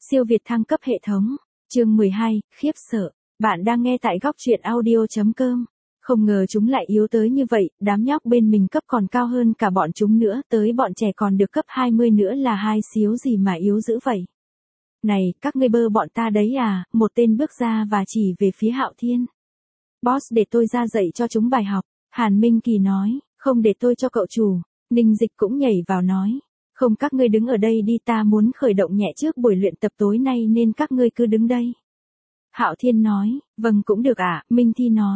Siêu Việt thăng cấp hệ thống. Chương 12, khiếp sợ. Bạn đang nghe tại góc truyện audio.com. Không ngờ chúng lại yếu tới như vậy, đám nhóc bên mình cấp còn cao hơn cả bọn chúng nữa, tới bọn trẻ còn được cấp 20 nữa là hai xíu gì mà yếu dữ vậy. Này, các ngươi bơ bọn ta đấy à, một tên bước ra và chỉ về phía Hạo Thiên. Boss để tôi ra dạy cho chúng bài học, Hàn Minh Kỳ nói, không để tôi cho cậu chủ. Ninh Dịch cũng nhảy vào nói. Không, các ngươi đứng ở đây đi, ta muốn khởi động nhẹ trước buổi luyện tập tối nay nên các ngươi cứ đứng đây. Hạo Thiên nói, vâng cũng được ạ, Minh Thi nói.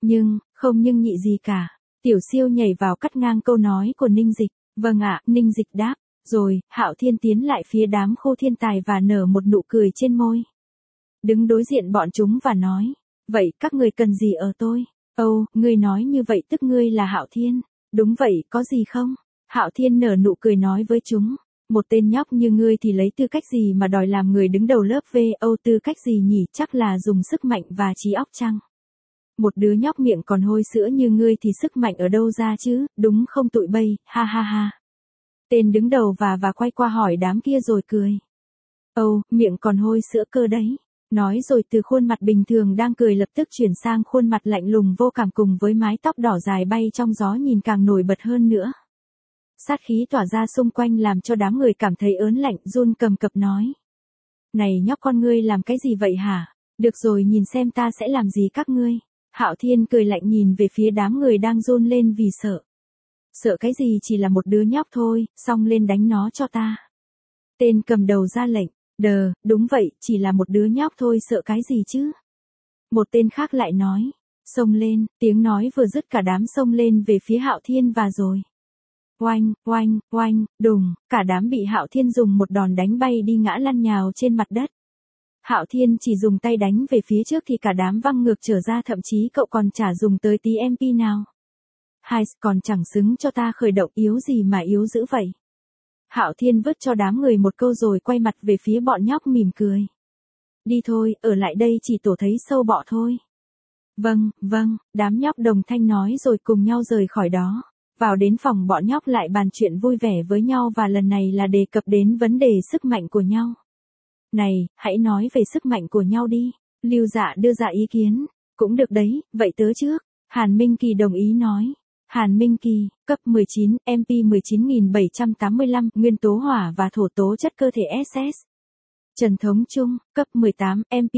Không nhưng nhị gì cả. Tiểu Siêu nhảy vào cắt ngang câu nói của Ninh Dịch. Vâng ạ, Ninh Dịch đáp. Rồi, Hạo Thiên tiến lại phía đám khô thiên tài và nở một nụ cười trên môi. Đứng đối diện bọn chúng và nói. Vậy các ngươi cần gì ở tôi? Ồ, ngươi nói như vậy tức ngươi là Hạo Thiên. Đúng vậy, có gì không? Hạo Thiên nở nụ cười nói với chúng. Một tên nhóc như ngươi thì lấy tư cách gì mà đòi làm người đứng đầu lớp VO, tư cách gì nhỉ, chắc là dùng sức mạnh và trí óc chăng? Một đứa nhóc miệng còn hôi sữa như ngươi thì sức mạnh ở đâu ra chứ, đúng không tụi bay, ha ha ha. Tên đứng đầu và quay qua hỏi đám kia rồi cười. Ồ, miệng còn hôi sữa cơ đấy. Nói rồi từ khuôn mặt bình thường đang cười lập tức chuyển sang khuôn mặt lạnh lùng vô cảm cùng với mái tóc đỏ dài bay trong gió nhìn càng nổi bật hơn nữa. Sát khí tỏa ra xung quanh làm cho đám người cảm thấy ớn lạnh, run cầm cập nói. Này nhóc con, ngươi làm cái gì vậy hả? Được rồi, nhìn xem ta sẽ làm gì các ngươi. Hạo Thiên cười lạnh nhìn về phía đám người đang run lên vì sợ. Sợ cái gì, chỉ là một đứa nhóc thôi, xong lên đánh nó cho ta. Tên cầm đầu ra lệnh. Đúng vậy, chỉ là một đứa nhóc thôi, sợ cái gì chứ? Một tên khác lại nói. Xông lên, tiếng nói vừa dứt cả đám xông lên về phía Hạo Thiên và rồi. Oanh, oanh, oanh, đùng, cả đám bị Hạo Thiên dùng một đòn đánh bay đi ngã lăn nhào trên mặt đất. Hạo Thiên chỉ dùng tay đánh về phía trước thì cả đám văng ngược trở ra, thậm chí cậu còn chả dùng tới tí MP nào. Hai, còn chẳng xứng cho ta khởi động, yếu gì mà yếu dữ vậy. Hạo Thiên vứt cho đám người một câu rồi quay mặt về phía bọn nhóc mỉm cười. Đi thôi, ở lại đây chỉ tổ thấy sâu bọ thôi. Vâng, đám nhóc đồng thanh nói rồi cùng nhau rời khỏi đó. Vào đến phòng, bọn nhóc lại bàn chuyện vui vẻ với nhau và lần này là đề cập đến vấn đề sức mạnh của nhau. Này, hãy nói về sức mạnh của nhau đi. Lưu Dạ đưa ra ý kiến. Cũng được đấy, vậy tớ trước. Hàn Minh Kỳ đồng ý nói. Hàn Minh Kỳ, cấp 19, MP 19.785, nguyên tố hỏa và thổ tố chất cơ thể SS. Trần Thống Trung, cấp 18, MP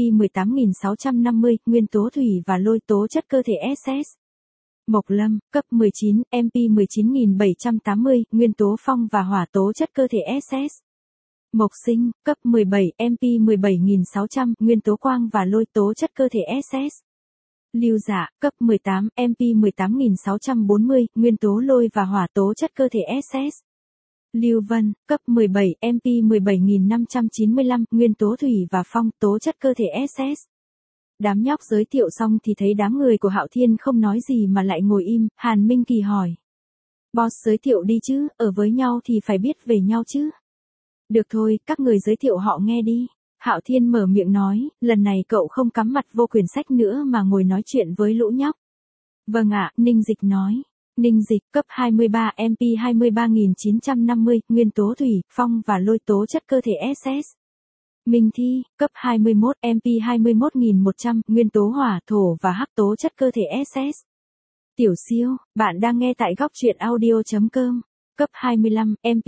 18.650, nguyên tố thủy và lôi tố chất cơ thể SS. Mộc Lâm, cấp 19, MP 19.780, nguyên tố phong và hỏa tố chất cơ thể SS. Mộc Sinh, cấp 17, MP 17.600, nguyên tố quang và lôi tố chất cơ thể SS. Lưu Dạ, cấp 18, MP 18.640, nguyên tố lôi và hỏa tố chất cơ thể SS. Lưu Vân, cấp 17, MP 17.595, nguyên tố thủy và phong tố chất cơ thể SS. Đám nhóc giới thiệu xong thì thấy đám người của Hạo Thiên không nói gì mà lại ngồi im. Hàn Minh Kỳ hỏi. Boss giới thiệu đi chứ, ở với nhau thì phải biết về nhau chứ. Được thôi, các người giới thiệu họ nghe đi. Hạo Thiên mở miệng nói, lần này cậu không cắm mặt vô quyển sách nữa mà ngồi nói chuyện với lũ nhóc. Vâng ạ, Ninh Dịch nói. Ninh Dịch, cấp 23, MP 23.950, nguyên tố thủy, phong và lôi tố chất cơ thể SS. Minh Thi, cấp 21, MP 21.100, nguyên tố hỏa, thổ và hắc tố chất cơ thể SS. Tiểu Siêu, bạn đang nghe tại góc truyện audio.com. Cấp 25, MP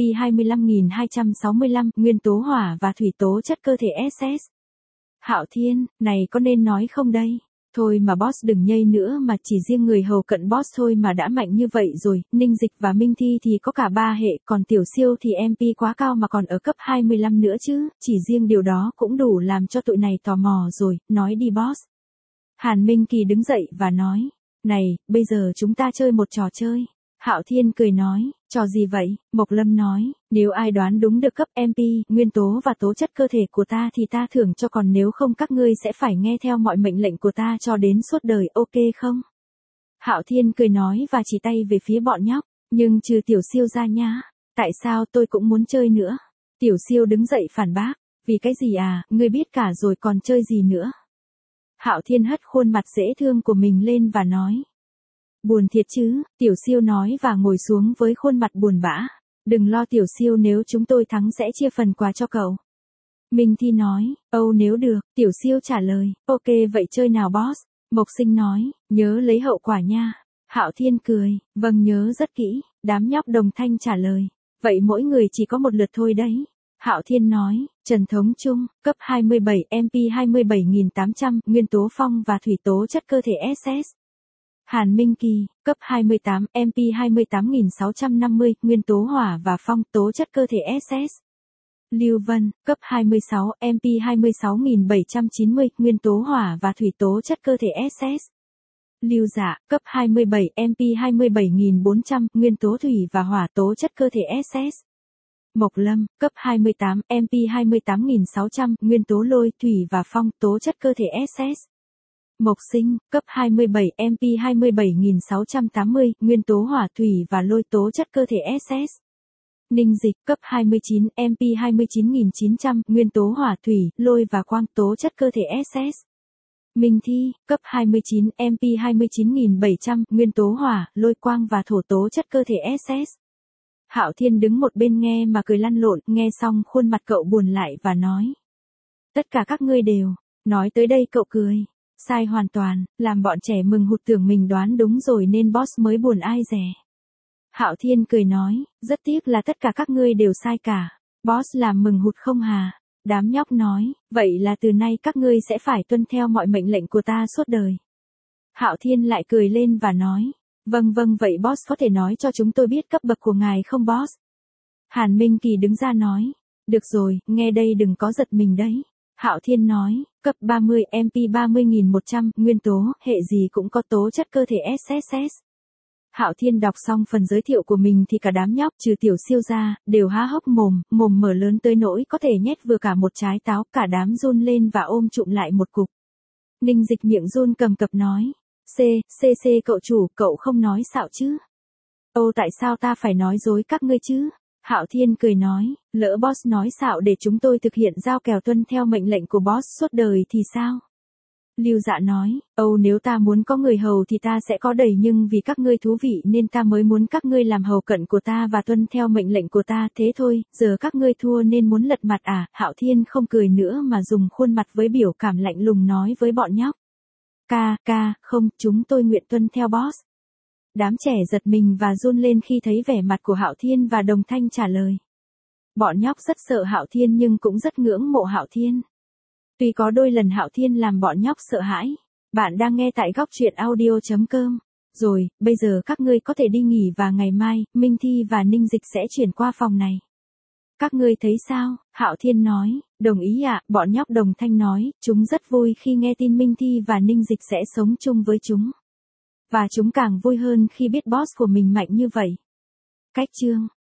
25.265, nguyên tố hỏa và thủy tố chất cơ thể SS. Hạo Thiên, này có nên nói không đây? Thôi mà boss đừng nhây nữa, mà chỉ riêng người hầu cận boss thôi mà đã mạnh như vậy rồi. Ninh Dịch và Minh Thi thì có cả 3 hệ, còn Tiểu Siêu thì MP quá cao mà còn ở cấp 25 nữa chứ, chỉ riêng điều đó cũng đủ làm cho tụi này tò mò rồi, nói đi boss. Hàn Minh Kỳ đứng dậy và nói, này, bây giờ chúng ta chơi một trò chơi. Hạo Thiên cười nói, trò gì vậy? Mộc Lâm nói, nếu ai đoán đúng được cấp MP, nguyên tố và tố chất cơ thể của ta thì ta thưởng cho, còn nếu không các ngươi sẽ phải nghe theo mọi mệnh lệnh của ta cho đến suốt đời, ok không? Hạo Thiên cười nói và chỉ tay về phía bọn nhóc, nhưng trừ Tiểu Siêu ra nhá. Tại sao, tôi cũng muốn chơi nữa. Tiểu Siêu đứng dậy phản bác, vì cái gì à, ngươi biết cả rồi còn chơi gì nữa. Hạo Thiên hất khuôn mặt dễ thương của mình lên và nói. Buồn thiệt chứ, Tiểu Siêu nói và ngồi xuống với khuôn mặt buồn bã. Đừng lo Tiểu Siêu, nếu chúng tôi thắng sẽ chia phần quà cho cậu. Minh Thi nói, nếu được, Tiểu Siêu trả lời, ok vậy chơi nào boss. Mộc Sinh nói, nhớ lấy hậu quả nha. Hạo Thiên cười, vâng nhớ rất kỹ. Đám nhóc đồng thanh trả lời, vậy mỗi người chỉ có một lượt thôi đấy. Hạo Thiên nói, Trần Thống Trung, cấp 27 MP 27.800, nguyên tố phong và thủy tố chất cơ thể SS. Hàn Minh Kỳ, cấp 28 MP 28.650, nguyên tố hỏa và phong tố chất cơ thể SS. Lưu Vân, cấp 26 MP 26.790, nguyên tố hỏa và thủy tố chất cơ thể SS. Lưu Dạ, cấp 27 MP 27.400, nguyên tố thủy và hỏa tố chất cơ thể SS. Mộc Lâm, cấp 28 MP 28.600, nguyên tố lôi, thủy và phong tố chất cơ thể SS. Mộc Sinh, cấp 27 MP 27.680, nguyên tố hỏa thủy và lôi tố chất cơ thể SS. Ninh Dịch, cấp 29 MP 29.900, nguyên tố hỏa thủy, lôi và quang tố chất cơ thể SS. Minh Thi, cấp 29 MP 29.700, nguyên tố hỏa, lôi quang và thổ tố chất cơ thể SS. Hạo Thiên đứng một bên nghe mà cười lăn lộn, nghe xong khuôn mặt cậu buồn lại và nói. Tất cả các ngươi đều, nói tới đây cậu cười. Sai hoàn toàn, làm bọn trẻ mừng hụt tưởng mình đoán đúng rồi nên boss mới buồn ai dè. Hạo Thiên cười nói, rất tiếc là tất cả các ngươi đều sai cả. Boss làm mừng hụt không hà. Đám nhóc nói, vậy là từ nay các ngươi sẽ phải tuân theo mọi mệnh lệnh của ta suốt đời. Hạo Thiên lại cười lên và nói, vâng vậy boss có thể nói cho chúng tôi biết cấp bậc của ngài không boss? Hàn Minh Kỳ đứng ra nói, được rồi, nghe đây đừng có giật mình đấy. Hạo Thiên nói, cấp 30 MP 30.100, nguyên tố, hệ gì cũng có tố chất cơ thể SSS. Hạo Thiên đọc xong phần giới thiệu của mình thì cả đám nhóc trừ Tiểu Siêu ra, đều há hốc mồm mở lớn tới nỗi có thể nhét vừa cả một trái táo, cả đám run lên và ôm trụm lại một cục. Ninh Dịch miệng run cầm cập nói, C cậu chủ, cậu không nói xạo chứ? Tại sao ta phải nói dối các ngươi chứ? Hạo Thiên cười nói, lỡ boss nói xạo để chúng tôi thực hiện giao kèo tuân theo mệnh lệnh của boss suốt đời thì sao? Lưu Dạ nói, nếu ta muốn có người hầu thì ta sẽ có đầy nhưng vì các ngươi thú vị nên ta mới muốn các ngươi làm hầu cận của ta và tuân theo mệnh lệnh của ta thế thôi, giờ các ngươi thua nên muốn lật mặt à? Hạo Thiên không cười nữa mà dùng khuôn mặt với biểu cảm lạnh lùng nói với bọn nhóc. Không, chúng tôi nguyện tuân theo boss. Đám trẻ giật mình và run lên khi thấy vẻ mặt của Hạo Thiên và đồng thanh trả lời. Bọn nhóc rất sợ Hạo Thiên nhưng cũng rất ngưỡng mộ Hạo Thiên. Tuy có đôi lần Hạo Thiên làm bọn nhóc sợ hãi. Bạn đang nghe tại góc truyện audio.com. Rồi, bây giờ các ngươi có thể đi nghỉ và ngày mai, Minh Thi và Ninh Dịch sẽ chuyển qua phòng này. Các ngươi thấy sao? Hạo Thiên nói, đồng ý ạ, bọn nhóc đồng thanh nói, chúng rất vui khi nghe tin Minh Thi và Ninh Dịch sẽ sống chung với chúng. Và chúng càng vui hơn khi biết boss của mình mạnh như vậy. Cách chương